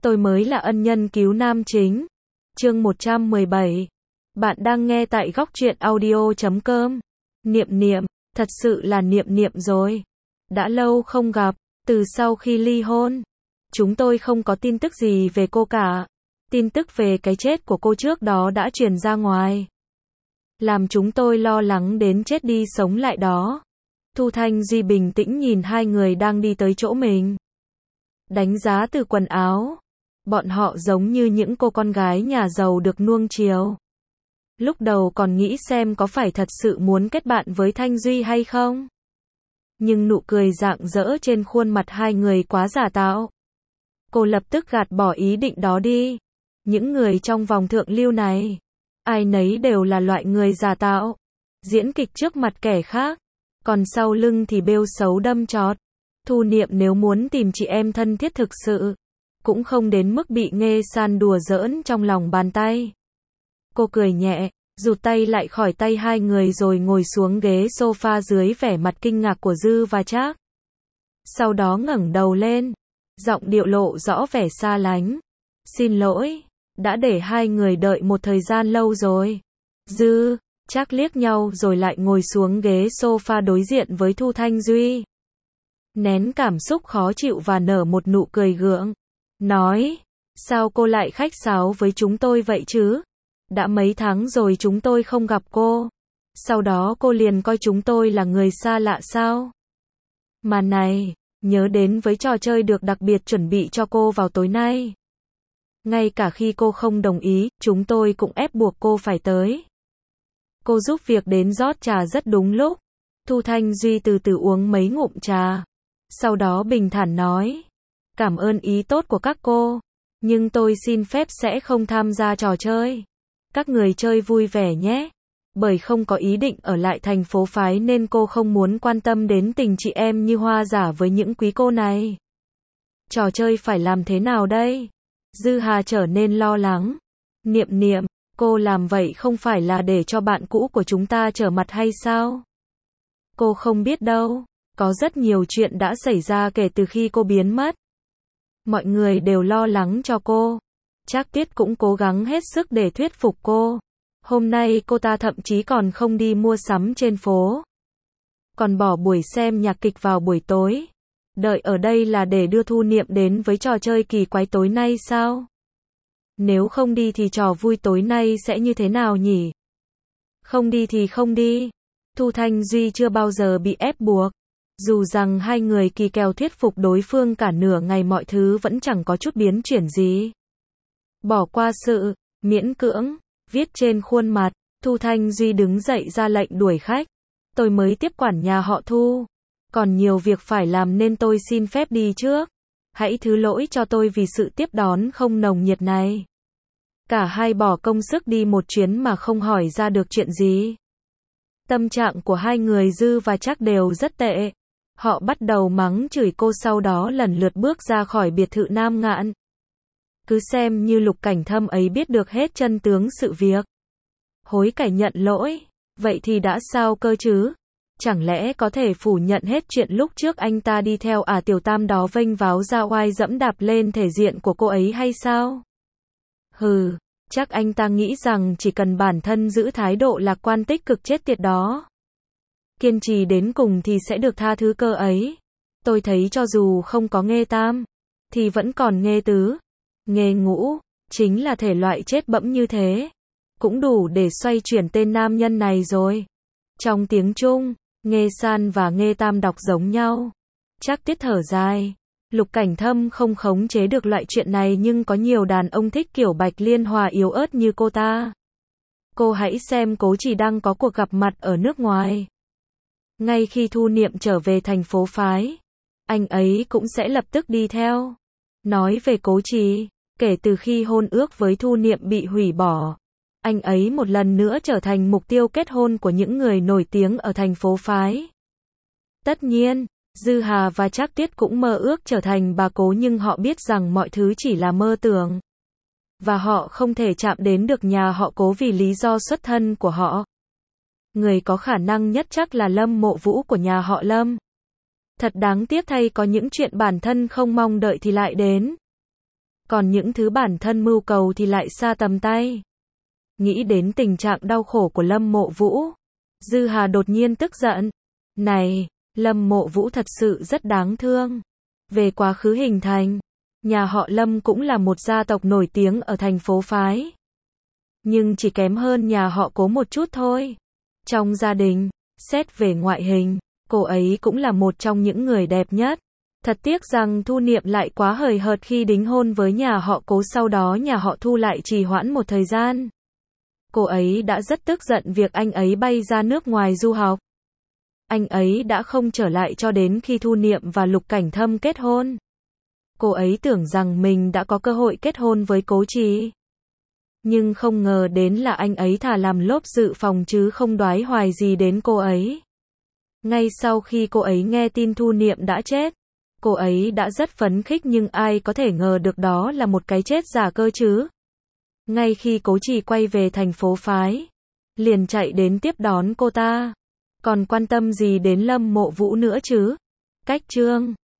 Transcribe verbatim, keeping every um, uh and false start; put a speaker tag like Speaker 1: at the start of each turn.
Speaker 1: Tôi mới là ân nhân cứu nam chính. Chương một trăm mười bảy. Bạn đang nghe tại góc truyện audio chấm com. Niệm Niệm, thật sự là Niệm Niệm rồi. Đã lâu không gặp, từ sau khi ly hôn, chúng tôi không có tin tức gì về cô cả. Tin tức về cái chết của cô trước đó đã truyền ra ngoài, làm chúng tôi lo lắng đến chết đi sống lại đó. Thu Thanh Duy bình tĩnh nhìn hai người đang đi tới chỗ mình. Đánh giá từ quần áo, bọn họ giống như những cô con gái nhà giàu được nuông chiều. Lúc đầu còn nghĩ xem có phải thật sự muốn kết bạn với Thanh Duy hay không. Nhưng nụ cười rạng rỡ trên khuôn mặt hai người quá giả tạo. Cô lập tức gạt bỏ ý định đó đi. Những người trong vòng thượng lưu này, ai nấy đều là loại người giả tạo, diễn kịch trước mặt kẻ khác, còn sau lưng thì bêu xấu đâm chọt. Thu Niệm nếu muốn tìm chị em thân thiết thực sự, cũng không đến mức bị Nghê San đùa giỡn trong lòng bàn tay. Cô cười nhẹ, rụt tay lại khỏi tay hai người rồi ngồi xuống ghế sofa dưới vẻ mặt kinh ngạc của Dư và Trác. Sau đó ngẩng đầu lên, giọng điệu lộ rõ vẻ xa lánh. Xin lỗi, đã để hai người đợi một thời gian lâu rồi. Dư, Trác liếc nhau rồi lại ngồi xuống ghế sofa đối diện với Thu Thanh Duy. Nén cảm xúc khó chịu và nở một nụ cười gượng. Nói, sao cô lại khách sáo với chúng tôi vậy chứ? Đã mấy tháng rồi chúng tôi không gặp cô. Sau đó cô liền coi chúng tôi là người xa lạ sao? Mà này, nhớ đến với trò chơi được đặc biệt chuẩn bị cho cô vào tối nay. Ngay cả khi cô không đồng ý, chúng tôi cũng ép buộc cô phải tới. Cô giúp việc đến rót trà rất đúng lúc. Thu Thanh Duy từ từ uống mấy ngụm trà. Sau đó bình thản nói, cảm ơn ý tốt của các cô, nhưng tôi xin phép sẽ không tham gia trò chơi. Các người chơi vui vẻ nhé. Bởi không có ý định ở lại thành phố phái nên cô không muốn quan tâm đến tình chị em như hoa giả với những quý cô này. Trò chơi phải làm thế nào đây? Dư Hà trở nên lo lắng. Niệm Niệm, cô làm vậy không phải là để cho bạn cũ của chúng ta trở mặt hay sao? Cô không biết đâu. Có rất nhiều chuyện đã xảy ra kể từ khi cô biến mất. Mọi người đều lo lắng cho cô. Trác Tuyết cũng cố gắng hết sức để thuyết phục cô. Hôm nay cô ta thậm chí còn không đi mua sắm trên phố, còn bỏ buổi xem nhạc kịch vào buổi tối. Đợi ở đây là để đưa Thu Niệm đến với trò chơi kỳ quái tối nay sao? Nếu không đi thì trò vui tối nay sẽ như thế nào nhỉ? Không đi thì không đi. Thu Thanh Duy chưa bao giờ bị ép buộc. Dù rằng hai người kỳ kèo thuyết phục đối phương cả nửa ngày mọi thứ vẫn chẳng có chút biến chuyển gì. Bỏ qua sự miễn cưỡng viết trên khuôn mặt, Thu Thanh Duy đứng dậy ra lệnh đuổi khách. Tôi mới tiếp quản nhà họ Thu, còn nhiều việc phải làm nên tôi xin phép đi trước. Hãy thứ lỗi cho tôi vì sự tiếp đón không nồng nhiệt này. Cả hai bỏ công sức đi một chuyến mà không hỏi ra được chuyện gì. Tâm trạng của hai người Dư và Trác đều rất tệ. Họ bắt đầu mắng chửi cô, sau đó lần lượt bước ra khỏi biệt thự Nam Ngạn. Cứ xem như Lục Cảnh Thâm ấy biết được hết chân tướng sự việc. Hối cải nhận lỗi, vậy thì đã sao cơ chứ? Chẳng lẽ có thể phủ nhận hết chuyện lúc trước anh ta đi theo ả tiểu tam đó vênh váo ra oai dẫm đạp lên thể diện của cô ấy hay sao? Hừ, chắc anh ta nghĩ rằng chỉ cần bản thân giữ thái độ lạc quan tích cực chết tiệt đó, kiên trì đến cùng thì sẽ được tha thứ cơ ấy. Tôi thấy cho dù không có Nghê Tam, thì vẫn còn Nghê Tứ, Nghê Ngũ, chính là thể loại chết bẫm như thế. Cũng đủ để xoay chuyển tên nam nhân này rồi. Trong tiếng Trung, Nghê San và Nghê Tam đọc giống nhau. Trác Tuyết thở dài. Lục Cảnh Thâm không khống chế được loại chuyện này nhưng có nhiều đàn ông thích kiểu Bạch Liên Hòa yếu ớt như cô ta. Cô hãy xem Cố Chỉ đang có cuộc gặp mặt ở nước ngoài. Ngay khi Thu Niệm trở về thành phố phái, anh ấy cũng sẽ lập tức đi theo. Nói về Cố Chỉ, kể từ khi hôn ước với Thu Niệm bị hủy bỏ, anh ấy một lần nữa trở thành mục tiêu kết hôn của những người nổi tiếng ở thành phố phái. Tất nhiên, Dư Hà và Trác Tuyết cũng mơ ước trở thành bà Cố nhưng họ biết rằng mọi thứ chỉ là mơ tưởng. Và họ không thể chạm đến được nhà họ Cố vì lý do xuất thân của họ. Người có khả năng nhất chắc là Lâm Mộ Vũ của nhà họ Lâm. Thật đáng tiếc thay có những chuyện bản thân không mong đợi thì lại đến. còn những thứ bản thân mưu cầu thì lại xa tầm tay. Nghĩ đến tình trạng đau khổ của Lâm Mộ Vũ, Dư Hà đột nhiên tức giận. Này, Lâm Mộ Vũ thật sự rất đáng thương. Về quá khứ hình thành, nhà họ Lâm cũng là một gia tộc nổi tiếng ở thành phố phái. Nhưng chỉ kém hơn nhà họ Cố một chút thôi. Trong gia đình, xét về ngoại hình, cô ấy cũng là một trong những người đẹp nhất. Thật tiếc rằng Thu Niệm lại quá hời hợt khi đính hôn với nhà họ Cố, sau đó nhà họ Thu lại trì hoãn một thời gian. Cô ấy đã rất tức giận việc anh ấy bay ra nước ngoài du học. Anh ấy đã không trở lại cho đến khi Thu Niệm và Lục Cảnh Thâm kết hôn. Cô ấy tưởng rằng mình đã có cơ hội kết hôn với Cố Trì. Nhưng không ngờ đến là anh ấy thà làm lốp dự phòng chứ không đoái hoài gì đến cô ấy. Ngay sau khi cô ấy nghe tin Thu Niệm đã chết, cô ấy đã rất phấn khích, nhưng ai có thể ngờ được đó là một cái chết giả cơ chứ. Ngay khi Cố Trì quay về thành phố phái, liền chạy đến tiếp đón cô ta. Còn quan tâm gì đến Lâm Mộ Vũ nữa chứ? Cách chương